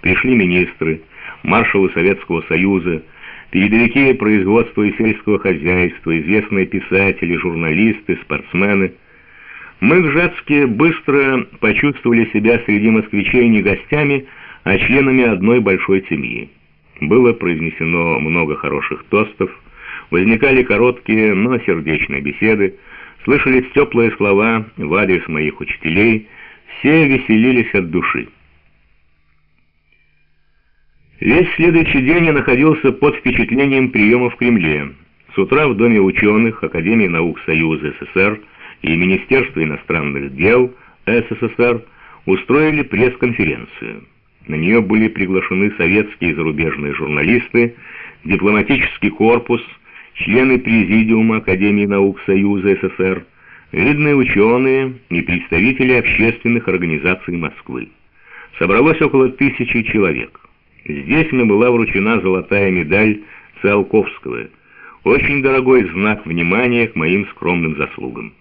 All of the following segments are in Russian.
Пришли министры, маршалы Советского Союза, передовики производства и сельского хозяйства, известные писатели, журналисты, спортсмены. Мы в Жацке быстро почувствовали себя среди москвичей не гостями, а членами одной большой семьи. Было произнесено много хороших тостов, возникали короткие, но сердечные беседы, слышались теплые слова в адрес моих учителей, все веселились от души. Весь следующий день я находился под впечатлением приема в Кремле. С утра в Доме ученых Академии наук Союза СССР и Министерства иностранных дел СССР устроили пресс-конференцию. На нее были приглашены советские и зарубежные журналисты, дипломатический корпус, члены Президиума Академии наук Союза СССР, видные ученые и представители общественных организаций Москвы. Собралось около 1000 человек. Здесь мне была вручена золотая медаль Циолковского, очень дорогой знак внимания к моим скромным заслугам.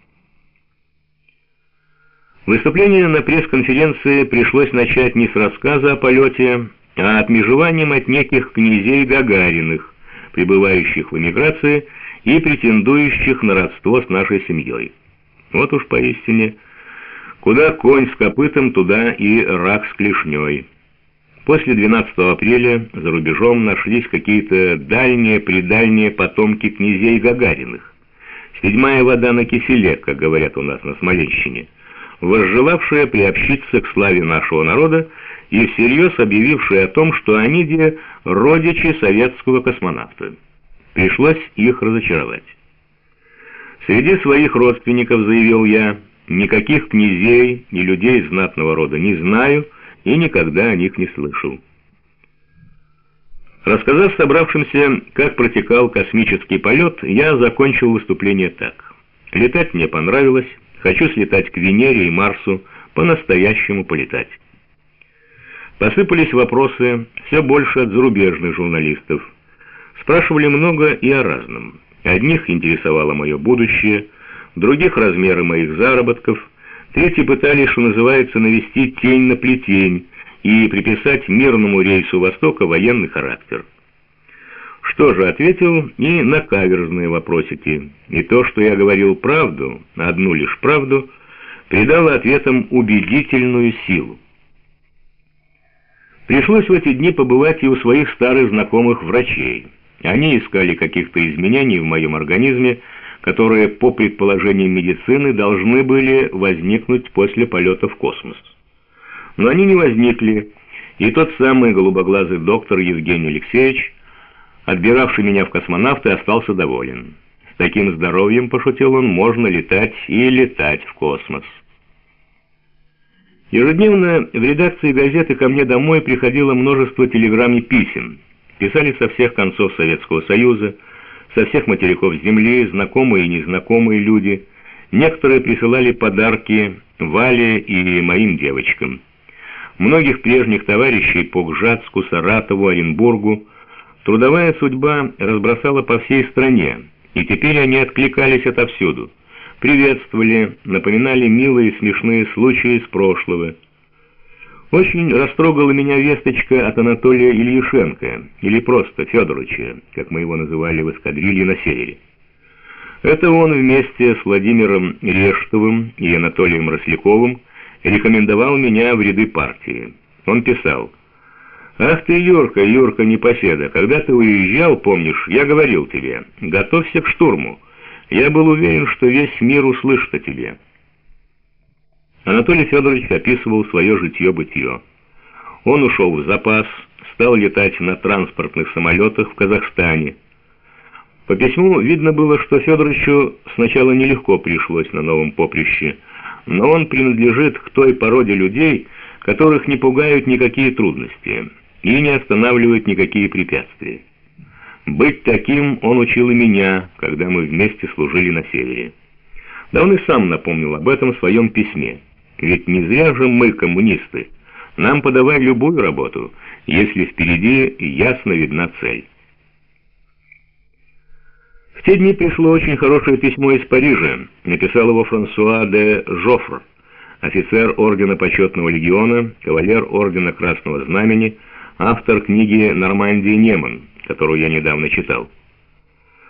Выступление на пресс-конференции пришлось начать не с рассказа о полете, а отмежеванием от неких князей Гагариных, пребывающих в эмиграции и претендующих на родство с нашей семьей. Вот уж поистине, куда конь с копытом, туда и рак с клешней. После 12 апреля за рубежом нашлись какие-то дальние-предальние потомки князей Гагариных. Седьмая вода на киселе, как говорят у нас на Смоленщине, возжелавшая приобщиться к славе нашего народа и всерьез объявившая о том, что они де родичи советского космонавта. Пришлось их разочаровать. Среди своих родственников, заявил я, никаких князей и людей знатного рода не знаю и никогда о них не слышал. Рассказав собравшимся, как протекал космический полет, я закончил выступление так. Летать мне понравилось, хочу слетать к Венере и Марсу, по-настоящему полетать. Посыпались вопросы, все больше от зарубежных журналистов. Спрашивали много и о разном. Одних интересовало мое будущее, других размеры моих заработков, третьи пытались, что называется, навести тень на плетень и приписать мирному рейсу Востока военный характер. Что же, ответил и на каверзные вопросики. И то, что я говорил правду, одну лишь правду, придало ответам убедительную силу. Пришлось в эти дни побывать и у своих старых знакомых врачей. Они искали каких-то изменений в моем организме, которые, по предположениям медицины, должны были возникнуть после полета в космос. Но они не возникли, и тот самый голубоглазый доктор Евгений Алексеевич, отбиравший меня в космонавты, остался доволен. С таким здоровьем, пошутил он, можно летать и летать в космос. Ежедневно в редакции газеты ко мне домой приходило множество телеграмм и писем. Писали со всех концов Советского Союза, со всех материков Земли, знакомые и незнакомые люди. Некоторые присылали подарки Вале и моим девочкам. Многих прежних товарищей по Гжатску, Саратову, Оренбургу трудовая судьба разбросала по всей стране, и теперь они откликались отовсюду, приветствовали, напоминали милые и смешные случаи из прошлого. Очень растрогала меня весточка от Анатолия Ильишенко, или просто Федоровича, как мы его называли в эскадрилье на севере. Это он вместе с Владимиром Рештовым и Анатолием Росляковым рекомендовал меня в ряды партии. Он писал: «Ах ты, Юрка, Юрка непоседа, когда ты уезжал, помнишь, я говорил тебе, готовься к штурму. Я был уверен, что весь мир услышит о тебе». Анатолий Федорович описывал свое житье-бытие. Он ушел в запас, стал летать на транспортных самолетах в Казахстане. По письму видно было, что Федоровичу сначала нелегко пришлось на новом поприще, но он принадлежит к той породе людей, которых не пугают никакие трудности и не останавливают никакие препятствия. Быть таким он учил и меня, когда мы вместе служили на севере. Да он и сам напомнил об этом в своем письме. Ведь не зря же мы, коммунисты, нам подавай любую работу, если впереди ясно видна цель. В те дни пришло очень хорошее письмо из Парижа. Написал его Франсуа де Жофр, офицер ордена Почетного легиона, кавалер ордена Красного Знамени, автор книги «Нормандия Неман», которую я недавно читал.